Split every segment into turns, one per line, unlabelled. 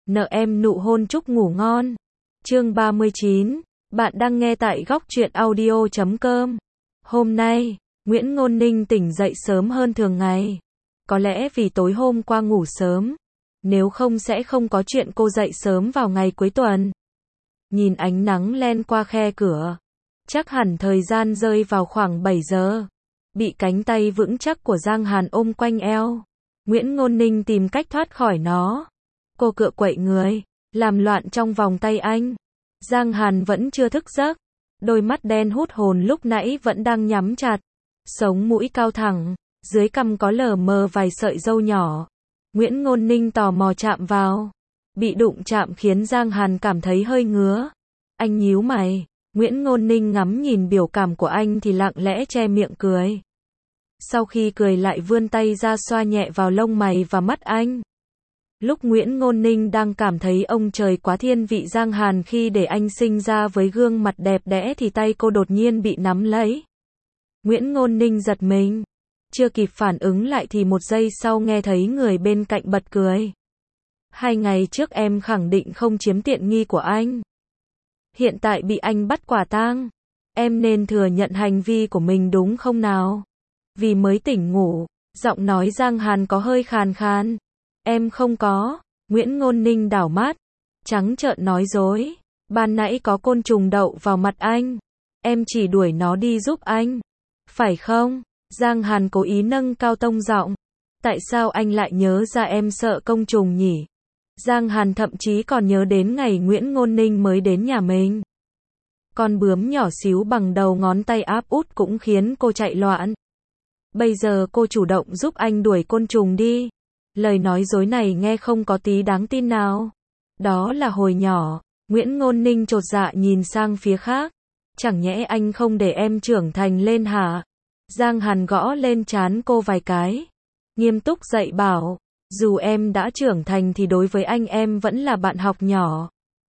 Nợ em nụ hôn chúc ngủ ngon. Chương 39. Bạn đang nghe tại góc truyện audio.com. Hôm nay, Nguyễn Ngôn Ninh tỉnh dậy sớm hơn thường ngày. Có lẽ vì tối hôm qua ngủ sớm. Nếu không sẽ không có chuyện cô dậy sớm vào ngày cuối tuần. Nhìn ánh nắng len qua khe cửa. Chắc hẳn thời gian rơi vào khoảng 7 giờ. Bị cánh tay vững chắc của Giang Hàn ôm quanh eo. Nguyễn Ngôn Ninh tìm cách thoát khỏi nó. Cô cựa quậy người, làm loạn trong vòng tay anh. Giang Hàn vẫn chưa thức giấc. Đôi mắt đen hút hồn lúc nãy vẫn đang nhắm chặt. Sống mũi cao thẳng, dưới cằm có lờ mờ vài sợi râu nhỏ. Nguyễn Ngôn Ninh tò mò chạm vào. Bị đụng chạm khiến Giang Hàn cảm thấy hơi ngứa. Anh nhíu mày. Nguyễn Ngôn Ninh ngắm nhìn biểu cảm của anh thì lặng lẽ che miệng cười. Sau khi cười lại vươn tay ra xoa nhẹ vào lông mày và mắt anh. Lúc Nguyễn Ngôn Ninh đang cảm thấy ông trời quá thiên vị Giang Hàn khi để anh sinh ra với gương mặt đẹp đẽ thì tay cô đột nhiên bị nắm lấy. Nguyễn Ngôn Ninh giật mình. Chưa kịp phản ứng lại thì một giây sau nghe thấy người bên cạnh bật cười. 2 ngày trước em khẳng định không chiếm tiện nghi của anh. Hiện tại bị anh bắt quả tang. Em nên thừa nhận hành vi của mình đúng không nào? Vì mới tỉnh ngủ, giọng nói Giang Hàn có hơi khàn khàn. Em không có. Nguyễn Ngôn Ninh đảo mắt, trắng trợn nói dối. Ban nãy có côn trùng đậu vào mặt anh. Em chỉ đuổi nó đi giúp anh. Phải không? Giang Hàn cố ý nâng cao tông giọng. Tại sao anh lại nhớ ra em sợ côn trùng nhỉ? Giang Hàn thậm chí còn nhớ đến ngày Nguyễn Ngôn Ninh mới đến nhà mình. Con bướm nhỏ xíu bằng đầu ngón tay áp út cũng khiến cô chạy loạn. Bây giờ cô chủ động giúp anh đuổi côn trùng đi. Lời nói dối này nghe không có tí đáng tin nào. Đó là hồi nhỏ. Nguyễn Ngôn Ninh chột dạ nhìn sang phía khác. Chẳng nhẽ anh không để em trưởng thành lên hả? Giang Hàn gõ lên trán cô vài cái. Nghiêm túc dạy bảo. Dù em đã trưởng thành thì đối với anh em vẫn là bạn học nhỏ.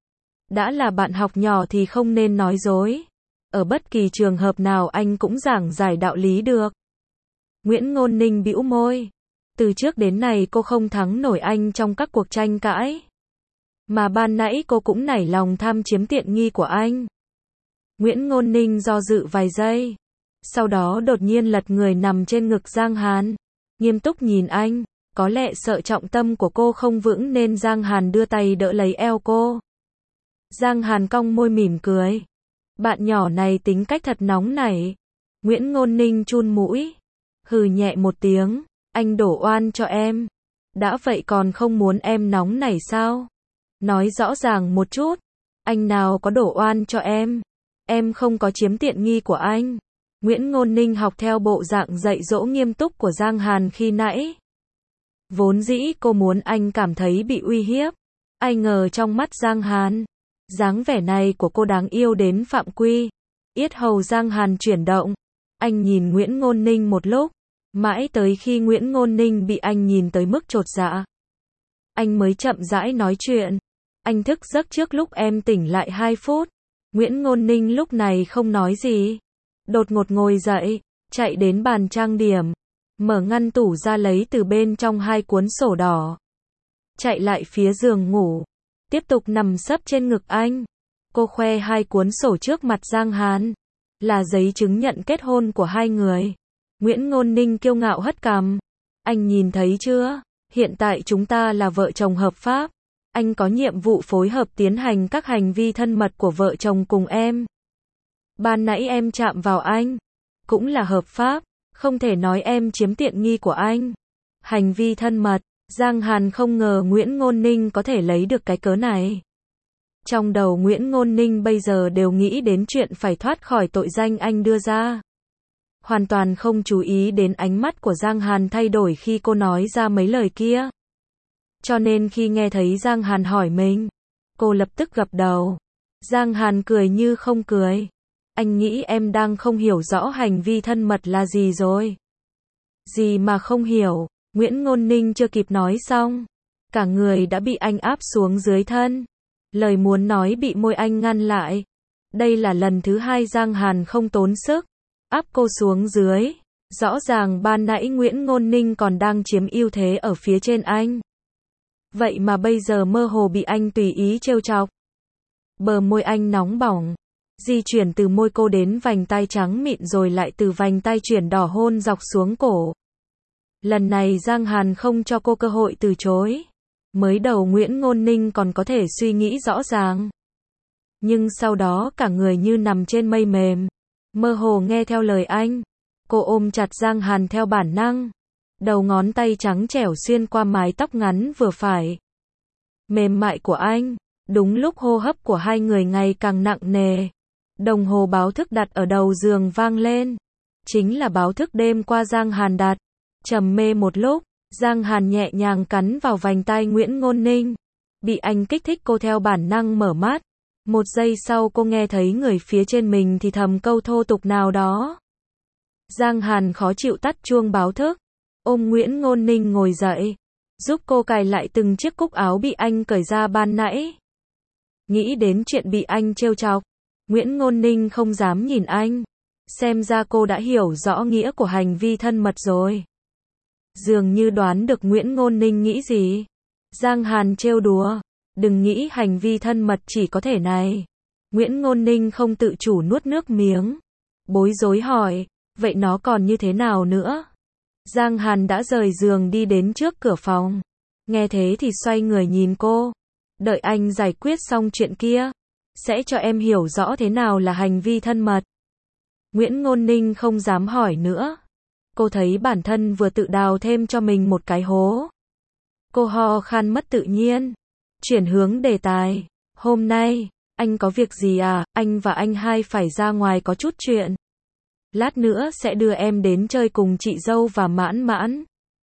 Đã là bạn học nhỏ thì không nên nói dối. Ở bất kỳ trường hợp nào anh cũng giảng giải đạo lý được. Nguyễn Ngôn Ninh bĩu môi. Từ trước đến nay cô không thắng nổi anh trong các cuộc tranh cãi. Mà ban nãy cô cũng nảy lòng tham chiếm tiện nghi của anh. Nguyễn Ngôn Ninh do dự vài giây. Sau đó đột nhiên lật người nằm trên ngực Giang Hàn. Nghiêm túc nhìn anh. Có lẽ sợ trọng tâm của cô không vững nên Giang Hàn đưa tay đỡ lấy eo cô. Giang Hàn cong môi mỉm cười. Bạn nhỏ này tính cách thật nóng nảy. Nguyễn Ngôn Ninh chun mũi. Hừ nhẹ một tiếng. Anh đổ oan cho em. Đã vậy còn không muốn em nóng nảy sao? Nói rõ ràng một chút. Anh nào có đổ oan cho em? Em không có chiếm tiện nghi của anh. Nguyễn Ngôn Ninh học theo bộ dạng dạy dỗ nghiêm túc của Giang Hàn khi nãy. Vốn dĩ cô muốn anh cảm thấy bị uy hiếp. Ai ngờ trong mắt Giang Hàn, dáng vẻ này của cô đáng yêu đến phạm quy. Yết hầu Giang Hàn chuyển động. Anh nhìn Nguyễn Ngôn Ninh một lúc. Mãi tới khi Nguyễn Ngôn Ninh bị anh nhìn tới mức chột dạ. Anh mới chậm rãi nói chuyện. Anh thức giấc trước lúc em tỉnh lại 2 phút. Nguyễn Ngôn Ninh lúc này không nói gì. Đột ngột ngồi dậy, chạy đến bàn trang điểm. Mở ngăn tủ ra lấy từ bên trong 2 cuốn sổ đỏ. Chạy lại phía giường ngủ. Tiếp tục nằm sấp trên ngực anh. Cô khoe 2 cuốn sổ trước mặt Giang Hàn. Là giấy chứng nhận kết hôn của 2 người. Nguyễn Ngôn Ninh kiêu ngạo hất cằm. Anh nhìn thấy chưa? Hiện tại chúng ta là vợ chồng hợp pháp. Anh có nhiệm vụ phối hợp tiến hành các hành vi thân mật của vợ chồng cùng em. Ban nãy em chạm vào anh. Cũng là hợp pháp. Không thể nói em chiếm tiện nghi của anh. Hành vi thân mật. Giang Hàn không ngờ Nguyễn Ngôn Ninh có thể lấy được cái cớ này. Trong đầu Nguyễn Ngôn Ninh bây giờ đều nghĩ đến chuyện phải thoát khỏi tội danh anh đưa ra. Hoàn toàn không chú ý đến ánh mắt của Giang Hàn thay đổi khi cô nói ra mấy lời kia. Cho nên khi nghe thấy Giang Hàn hỏi mình, cô lập tức gập đầu. Giang Hàn cười như không cười. Anh nghĩ em đang không hiểu rõ hành vi thân mật là gì rồi. Gì mà không hiểu? Nguyễn Ngôn Ninh chưa kịp nói xong. Cả người đã bị anh áp xuống dưới thân. Lời muốn nói bị môi anh ngăn lại. Đây là lần thứ 2 Giang Hàn không tốn sức áp cô xuống dưới. Rõ ràng ban nãy Nguyễn Ngôn Ninh còn đang chiếm ưu thế ở phía trên anh. Vậy mà bây giờ mơ hồ bị anh tùy ý trêu chọc. Bờ môi anh nóng bỏng, di chuyển từ môi cô đến vành tai trắng mịn rồi lại từ vành tai chuyển đỏ hôn dọc xuống cổ. Lần này Giang Hàn không cho cô cơ hội từ chối. Mới đầu Nguyễn Ngôn Ninh còn có thể suy nghĩ rõ ràng. Nhưng sau đó cả người như nằm trên mây mềm. Mơ hồ nghe theo lời anh. Cô ôm chặt Giang Hàn theo bản năng. Đầu ngón tay trắng trẻo xuyên qua mái tóc ngắn vừa phải. Mềm mại của anh. Đúng lúc hô hấp của hai người ngày càng nặng nề. Đồng hồ báo thức đặt ở đầu giường vang lên. Chính là báo thức đêm qua Giang Hàn đặt. Trầm mê một lúc, Giang Hàn nhẹ nhàng cắn vào vành tai Nguyễn Ngôn Ninh. Bị anh kích thích cô theo bản năng mở mắt. Một giây sau cô nghe thấy người phía trên mình thì thầm câu thô tục nào đó. Giang Hàn khó chịu tắt chuông báo thức. Ôm Nguyễn Ngôn Ninh ngồi dậy. Giúp cô cài lại từng chiếc cúc áo bị anh cởi ra ban nãy. Nghĩ đến chuyện bị anh trêu chọc. Nguyễn Ngôn Ninh không dám nhìn anh. Xem ra cô đã hiểu rõ nghĩa của hành vi thân mật rồi. Dường như đoán được Nguyễn Ngôn Ninh nghĩ gì. Giang Hàn trêu đùa. Đừng nghĩ hành vi thân mật chỉ có thể này. Nguyễn Ngôn Ninh không tự chủ nuốt nước miếng. Bối rối hỏi, vậy nó còn như thế nào nữa? Giang Hàn đã rời giường đi đến trước cửa phòng. Nghe thế thì xoay người nhìn cô. Đợi anh giải quyết xong chuyện kia. Sẽ cho em hiểu rõ thế nào là hành vi thân mật. Nguyễn Ngôn Ninh không dám hỏi nữa. Cô thấy bản thân vừa tự đào thêm cho mình một cái hố. Cô ho khan mất tự nhiên. Chuyển hướng đề tài. Hôm nay, anh có việc gì à? Anh và anh hai phải ra ngoài có chút chuyện. Lát nữa sẽ đưa em đến chơi cùng chị dâu và Mãn Mãn.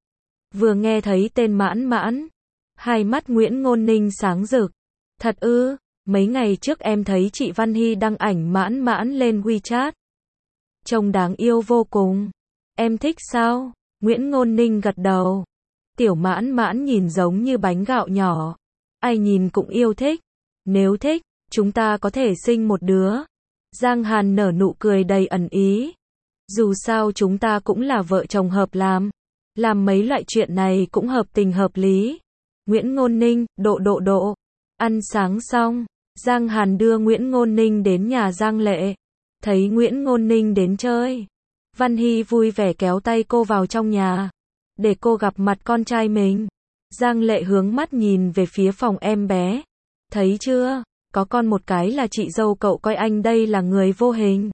Vừa nghe thấy tên Mãn Mãn, hai mắt Nguyễn Ngôn Ninh sáng rực. Thật ư? Mấy ngày trước em thấy chị Văn Hy đăng ảnh Mãn Mãn lên WeChat. Trông đáng yêu vô cùng. Em thích sao? Nguyễn Ngôn Ninh gật đầu. Tiểu Mãn Mãn nhìn giống như bánh gạo nhỏ. Ai nhìn cũng yêu thích. Nếu thích, chúng ta có thể sinh một đứa. Giang Hàn nở nụ cười đầy ẩn ý. Dù sao chúng ta cũng là vợ chồng hợp làm. Làm mấy loại chuyện này cũng hợp tình hợp lý. Nguyễn Ngôn Ninh, độ. Ăn sáng xong, Giang Hàn đưa Nguyễn Ngôn Ninh đến nhà Giang Lệ. Thấy Nguyễn Ngôn Ninh đến chơi. Văn Hy vui vẻ kéo tay cô vào trong nhà. Để cô gặp mặt con trai mình. Giang Lệ hướng mắt nhìn về phía phòng em bé. Thấy chưa, có con một cái là chị dâu cậu coi anh đây là người vô hình.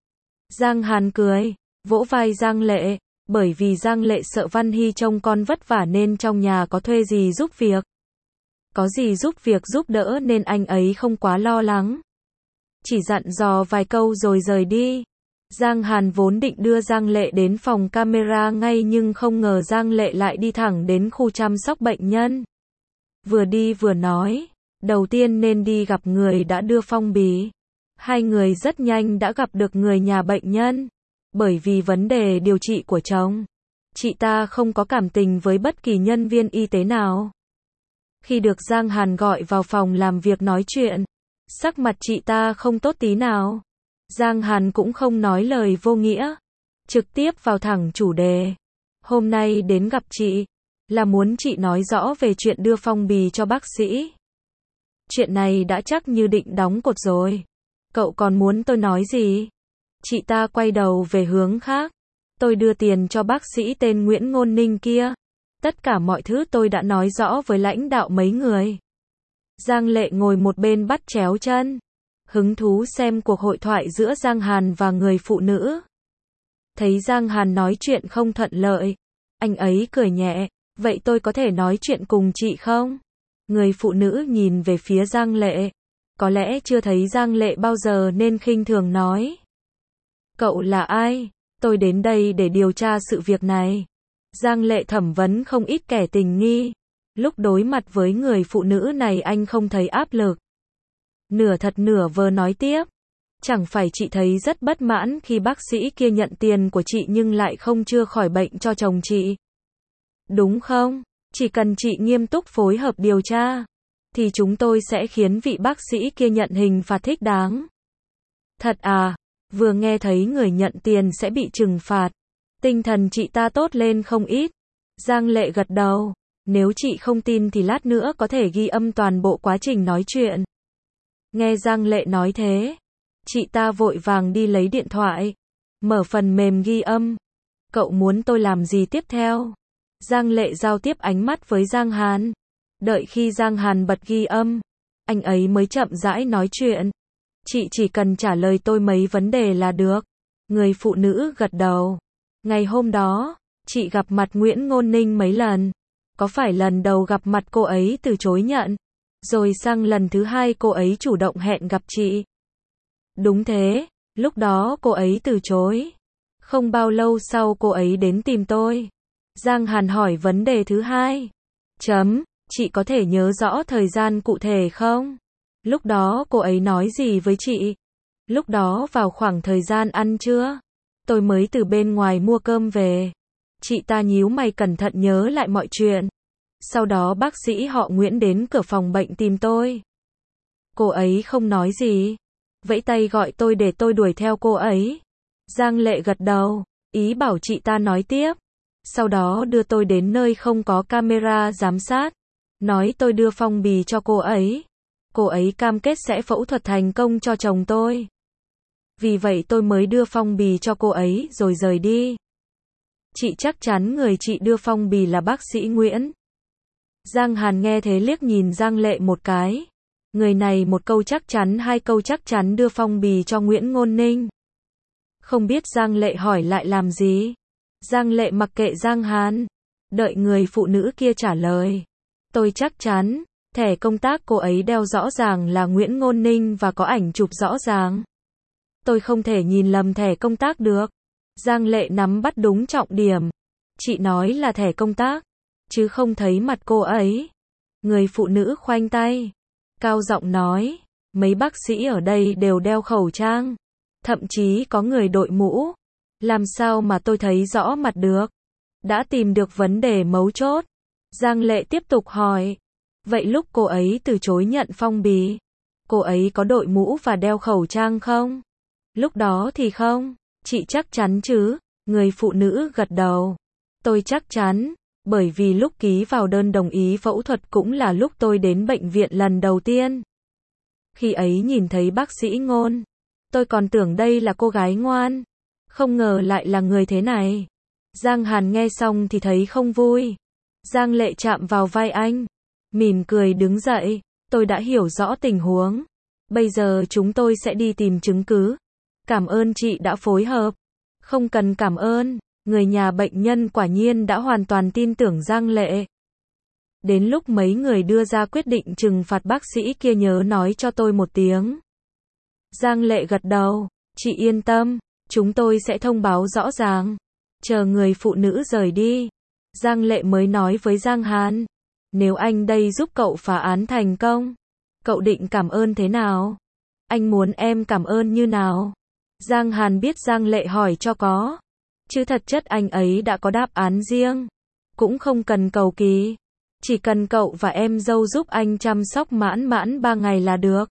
Giang Hàn cười, vỗ vai Giang Lệ. Bởi vì Giang Lệ sợ Văn Hy trông con vất vả nên trong nhà có thuê gì giúp việc. Có gì giúp việc giúp đỡ nên anh ấy không quá lo lắng. Chỉ dặn dò vài câu rồi rời đi. Giang Hàn vốn định đưa Giang Lệ đến phòng camera ngay nhưng không ngờ Giang Lệ lại đi thẳng đến khu chăm sóc bệnh nhân. Vừa đi vừa nói, đầu tiên nên đi gặp người đã đưa phong bì. Hai người rất nhanh đã gặp được người nhà bệnh nhân. Bởi vì vấn đề điều trị của chồng, chị ta không có cảm tình với bất kỳ nhân viên y tế nào. Khi được Giang Hàn gọi vào phòng làm việc nói chuyện, sắc mặt chị ta không tốt tí nào. Giang Hàn cũng không nói lời vô nghĩa, trực tiếp vào thẳng chủ đề. Hôm nay đến gặp chị, là muốn chị nói rõ về chuyện đưa phong bì cho bác sĩ. Chuyện này đã chắc như định đóng cột rồi. Cậu còn muốn tôi nói gì? Chị ta quay đầu về hướng khác. Tôi đưa tiền cho bác sĩ tên Nguyễn Ngôn Ninh kia. Tất cả mọi thứ tôi đã nói rõ với lãnh đạo mấy người. Giang Lệ ngồi một bên bắt chéo chân. Hứng thú xem cuộc hội thoại giữa Giang Hàn và người phụ nữ. Thấy Giang Hàn nói chuyện không thuận lợi. Anh ấy cười nhẹ. Vậy tôi có thể nói chuyện cùng chị không? Người phụ nữ nhìn về phía Giang Lệ. Có lẽ chưa thấy Giang Lệ bao giờ nên khinh thường nói. Cậu là ai? Tôi đến đây để điều tra sự việc này. Giang Lệ thẩm vấn không ít kẻ tình nghi. Lúc đối mặt với người phụ nữ này anh không thấy áp lực. Nửa thật nửa vờ nói tiếp. Chẳng phải chị thấy rất bất mãn khi bác sĩ kia nhận tiền của chị nhưng lại không chữa khỏi bệnh cho chồng chị. Đúng không? Chỉ cần chị nghiêm túc phối hợp điều tra, thì chúng tôi sẽ khiến vị bác sĩ kia nhận hình phạt thích đáng. Thật à? Vừa nghe thấy người nhận tiền sẽ bị trừng phạt. Tinh thần chị ta tốt lên không ít. Giang Lệ gật đầu. Nếu chị không tin thì lát nữa có thể ghi âm toàn bộ quá trình nói chuyện. Nghe Giang Lệ nói thế, chị ta vội vàng đi lấy điện thoại, mở phần mềm ghi âm. Cậu muốn tôi làm gì tiếp theo? Giang Lệ giao tiếp ánh mắt với Giang Hàn. Đợi khi Giang Hàn bật ghi âm, anh ấy mới chậm rãi nói chuyện. Chị chỉ cần trả lời tôi mấy vấn đề là được. Người phụ nữ gật đầu. Ngày hôm đó, chị gặp mặt Nguyễn Ngôn Ninh mấy lần. Có phải lần đầu gặp mặt cô ấy từ chối nhận, rồi sang lần thứ hai cô ấy chủ động hẹn gặp chị? Đúng thế, lúc đó cô ấy từ chối. Không bao lâu sau cô ấy đến tìm tôi. Giang Hàn hỏi vấn đề thứ hai. Chị có thể nhớ rõ thời gian cụ thể không? Lúc đó cô ấy nói gì với chị? Lúc đó vào khoảng thời gian ăn trưa. Tôi mới từ bên ngoài mua cơm về. Chị ta nhíu mày cẩn thận nhớ lại mọi chuyện. Sau đó bác sĩ họ Nguyễn đến cửa phòng bệnh tìm tôi. Cô ấy không nói gì. Vẫy tay gọi tôi để tôi đuổi theo cô ấy. Giang Lệ gật đầu, ý bảo chị ta nói tiếp. Sau đó đưa tôi đến nơi không có camera giám sát. Nói tôi đưa phong bì cho cô ấy. Cô ấy cam kết sẽ phẫu thuật thành công cho chồng tôi. Vì vậy tôi mới đưa phong bì cho cô ấy rồi rời đi. Chị chắc chắn người chị đưa phong bì là bác sĩ Nguyễn. Giang Hàn nghe thế liếc nhìn Giang Lệ một cái. Người này một câu chắc chắn, hai câu chắc chắn đưa phong bì cho Nguyễn Ngôn Ninh. Không biết Giang Lệ hỏi lại làm gì. Giang Lệ mặc kệ Giang Hàn, đợi người phụ nữ kia trả lời. Tôi chắc chắn, thẻ công tác cô ấy đeo rõ ràng là Nguyễn Ngôn Ninh và có ảnh chụp rõ ràng. Tôi không thể nhìn lầm thẻ công tác được. Giang Lệ nắm bắt đúng trọng điểm. Chị nói là thẻ công tác, chứ không thấy mặt cô ấy. Người phụ nữ khoanh tay, cao giọng nói, mấy bác sĩ ở đây đều đeo khẩu trang. Thậm chí có người đội mũ. Làm sao mà tôi thấy rõ mặt được? Đã tìm được vấn đề mấu chốt. Giang Lệ tiếp tục hỏi. Vậy lúc cô ấy từ chối nhận phong bì, cô ấy có đội mũ và đeo khẩu trang không? Lúc đó thì không. Chị chắc chắn chứ? Người phụ nữ gật đầu. Tôi chắc chắn, bởi vì lúc ký vào đơn đồng ý phẫu thuật cũng là lúc tôi đến bệnh viện lần đầu tiên. Khi ấy nhìn thấy bác sĩ Ngôn, tôi còn tưởng đây là cô gái ngoan. Không ngờ lại là người thế này. Giang Hàn nghe xong thì thấy không vui. Giang Lệ chạm vào vai anh, mỉm cười đứng dậy. Tôi đã hiểu rõ tình huống. Bây giờ chúng tôi sẽ đi tìm chứng cứ. Cảm ơn chị đã phối hợp. Không cần cảm ơn. Người nhà bệnh nhân quả nhiên đã hoàn toàn tin tưởng Giang Lệ. Đến lúc mấy người đưa ra quyết định trừng phạt bác sĩ kia nhớ nói cho tôi một tiếng. Giang Lệ gật đầu. Chị yên tâm, chúng tôi sẽ thông báo rõ ràng. Chờ người phụ nữ rời đi, Giang Lệ mới nói với Giang Hàn. Nếu anh đây giúp cậu phá án thành công, cậu định cảm ơn thế nào? Anh muốn em cảm ơn như nào? Giang Hàn biết Giang Lệ hỏi cho có. Chứ thật chất anh ấy đã có đáp án riêng. Cũng không cần cầu kỳ. Chỉ cần cậu và em dâu giúp anh chăm sóc mãn mãn 3 ngày là được.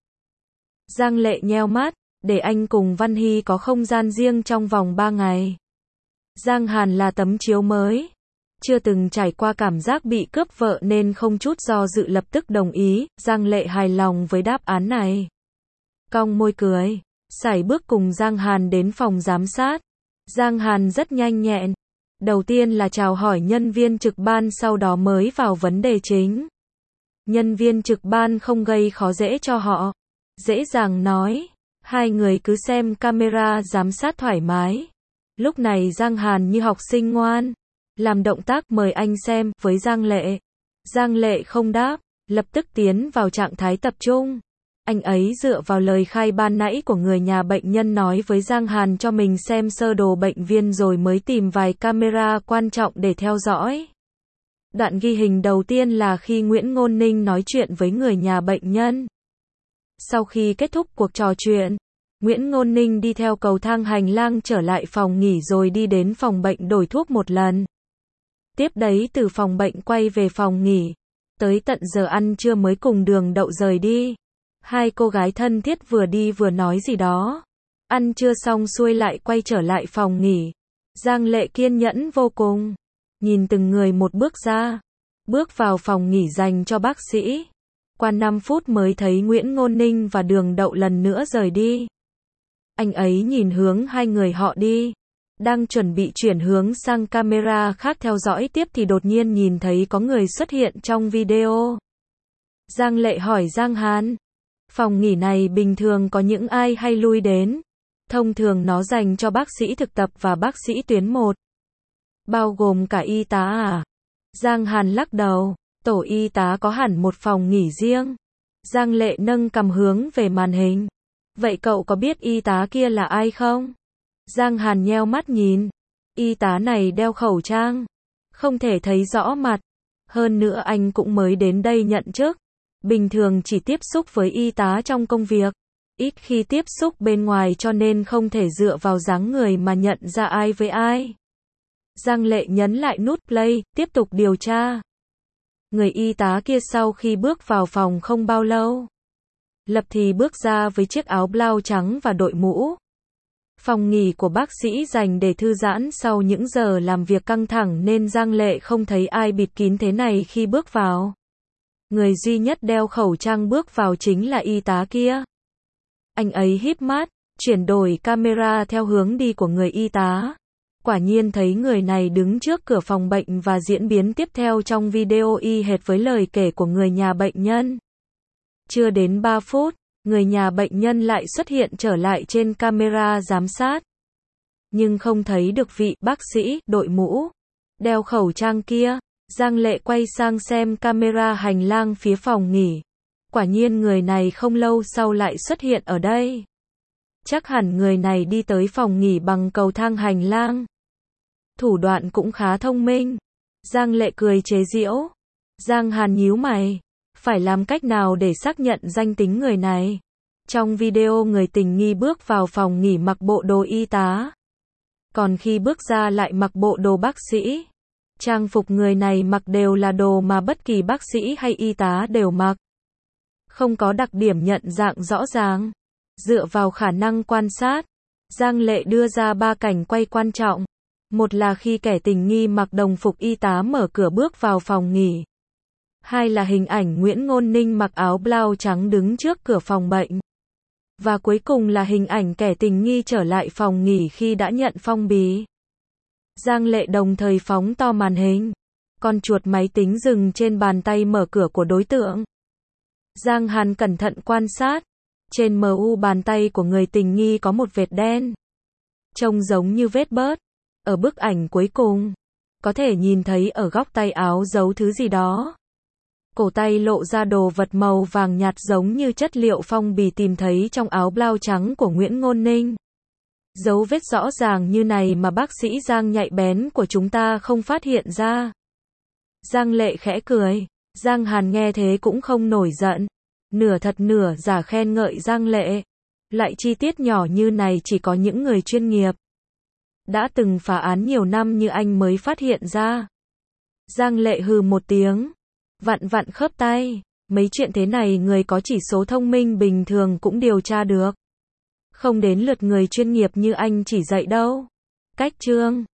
Giang Lệ nheo mắt, để anh cùng Văn Hy có không gian riêng trong vòng 3 ngày. Giang Hàn là tấm chiếu mới. Chưa từng trải qua cảm giác bị cướp vợ nên không chút do dự lập tức đồng ý. Giang Lệ hài lòng với đáp án này. Cong môi cười, sải bước cùng Giang Hàn đến phòng giám sát. Giang Hàn rất nhanh nhẹn. Đầu tiên là chào hỏi nhân viên trực ban, sau đó mới vào vấn đề chính. Nhân viên trực ban không gây khó dễ cho họ. Dễ dàng nói, hai người cứ xem camera giám sát thoải mái. Lúc này Giang Hàn như học sinh ngoan, làm động tác mời anh xem với Giang Lệ. Giang Lệ không đáp, lập tức tiến vào trạng thái tập trung. Anh ấy dựa vào lời khai ban nãy của người nhà bệnh nhân nói với Giang Hàn cho mình xem sơ đồ bệnh viện rồi mới tìm vài camera quan trọng để theo dõi. Đoạn ghi hình đầu tiên là khi Nguyễn Ngôn Ninh nói chuyện với người nhà bệnh nhân. Sau khi kết thúc cuộc trò chuyện, Nguyễn Ngôn Ninh đi theo cầu thang hành lang trở lại phòng nghỉ rồi đi đến phòng bệnh đổi thuốc một lần. Tiếp đấy từ phòng bệnh quay về phòng nghỉ. Tới tận giờ ăn trưa mới cùng Đường Đậu rời đi. Hai cô gái thân thiết vừa đi vừa nói gì đó. Ăn trưa xong xuôi lại quay trở lại phòng nghỉ. Giang Lệ kiên nhẫn vô cùng. Nhìn từng người một bước ra. bước vào phòng nghỉ dành cho bác sĩ. Qua 5 phút mới thấy Nguyễn Ngôn Ninh và Đường Đậu lần nữa rời đi. Anh ấy nhìn hướng hai người họ đi, đang chuẩn bị chuyển hướng sang camera khác theo dõi tiếp thì đột nhiên nhìn thấy có người xuất hiện trong video. Giang Lệ hỏi Giang Hàn, phòng nghỉ này bình thường có những ai hay lui đến? Thông thường nó dành cho bác sĩ thực tập và bác sĩ tuyến 1. Bao gồm cả y tá à? Giang Hàn lắc đầu, tổ y tá có hẳn một phòng nghỉ riêng. Giang Lệ nâng cằm hướng về màn hình. Vậy cậu có biết y tá kia là ai không? Giang Hàn nheo mắt nhìn. Y tá này đeo khẩu trang, không thể thấy rõ mặt. Hơn nữa anh cũng mới đến đây nhận chức. Bình thường chỉ tiếp xúc với y tá trong công việc, ít khi tiếp xúc bên ngoài cho nên không thể dựa vào dáng người mà nhận ra ai với ai. Giang Lệ nhấn lại nút play, tiếp tục điều tra. Người y tá kia sau khi bước vào phòng không bao lâu, lập thì bước ra với chiếc áo blau trắng và đội mũ. Phòng nghỉ của bác sĩ dành để thư giãn sau những giờ làm việc căng thẳng nên Giang Lệ không thấy ai bịt kín thế này khi bước vào. Người duy nhất đeo khẩu trang bước vào chính là y tá kia. Anh ấy híp mắt, chuyển đổi camera theo hướng đi của người y tá. Quả nhiên thấy người này đứng trước cửa phòng bệnh và diễn biến tiếp theo trong video y hệt với lời kể của người nhà bệnh nhân. Chưa đến 3 phút, người nhà bệnh nhân lại xuất hiện trở lại trên camera giám sát. Nhưng không thấy được vị bác sĩ đội mũ, đeo khẩu trang kia. Giang Lệ quay sang xem camera hành lang phía phòng nghỉ. Quả nhiên người này không lâu sau lại xuất hiện ở đây. Chắc hẳn người này đi tới phòng nghỉ bằng cầu thang hành lang. Thủ đoạn cũng khá thông minh. Giang Lệ cười chế giễu. Giang Hàn nhíu mày. Phải làm cách nào để xác nhận danh tính người này? Trong video người tình nghi bước vào phòng nghỉ mặc bộ đồ y tá. Còn khi bước ra lại mặc bộ đồ bác sĩ. Trang phục người này mặc đều là đồ mà bất kỳ bác sĩ hay y tá đều mặc. Không có đặc điểm nhận dạng rõ ràng. Dựa vào khả năng quan sát, Giang Lệ đưa ra 3 cảnh quay quan trọng. Một là khi kẻ tình nghi mặc đồng phục y tá mở cửa bước vào phòng nghỉ. Hai là hình ảnh Nguyễn Ngôn Ninh mặc áo blau trắng đứng trước cửa phòng bệnh. Và cuối cùng là hình ảnh kẻ tình nghi trở lại phòng nghỉ khi đã nhận phong bì. Giang Lệ đồng thời phóng to màn hình. Con chuột máy tính dừng trên bàn tay mở cửa của đối tượng. Giang Hàn cẩn thận quan sát. Trên mu bàn tay của người tình nghi có một vệt đen. Trông giống như vết bớt. Ở bức ảnh cuối cùng, có thể nhìn thấy ở góc tay áo giấu thứ gì đó. Cổ tay lộ ra đồ vật màu vàng nhạt giống như chất liệu phong bì tìm thấy trong áo blau trắng của Nguyễn Ngôn Ninh. Dấu vết rõ ràng như này mà bác sĩ Giang nhạy bén của chúng ta không phát hiện ra. Giang Lệ khẽ cười. Giang Hàn nghe thế cũng không nổi giận. Nửa thật nửa giả khen ngợi Giang Lệ. Loại chi tiết nhỏ như này chỉ có những người chuyên nghiệp, đã từng phá án nhiều năm như anh mới phát hiện ra. Giang Lệ hừ một tiếng. Vặn vặn khớp tay. Mấy chuyện thế này người có chỉ số thông minh bình thường cũng điều tra được. Không đến lượt người chuyên nghiệp như anh chỉ dạy đâu. Cách chương